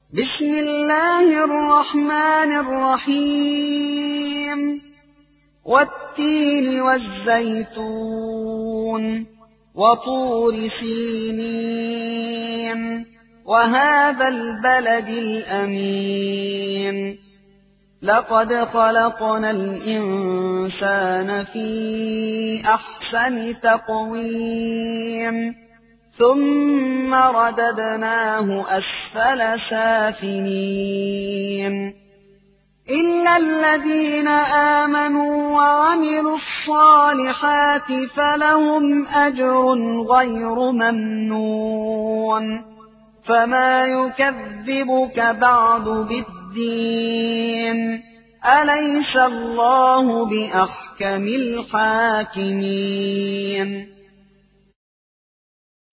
بسم الله الرحمن الرحيم والتين والزيتون وطور سينين وهذا البلد الأمين لقد خلقنا الإنسان في أحسن تقويم ثم رددناه أسفل سافلين إلا الذين آمنوا وعملوا الصالحات فلهم أجر غير ممنون فما يكذبك بعد بالدين أليس الله بأحكم الحاكمين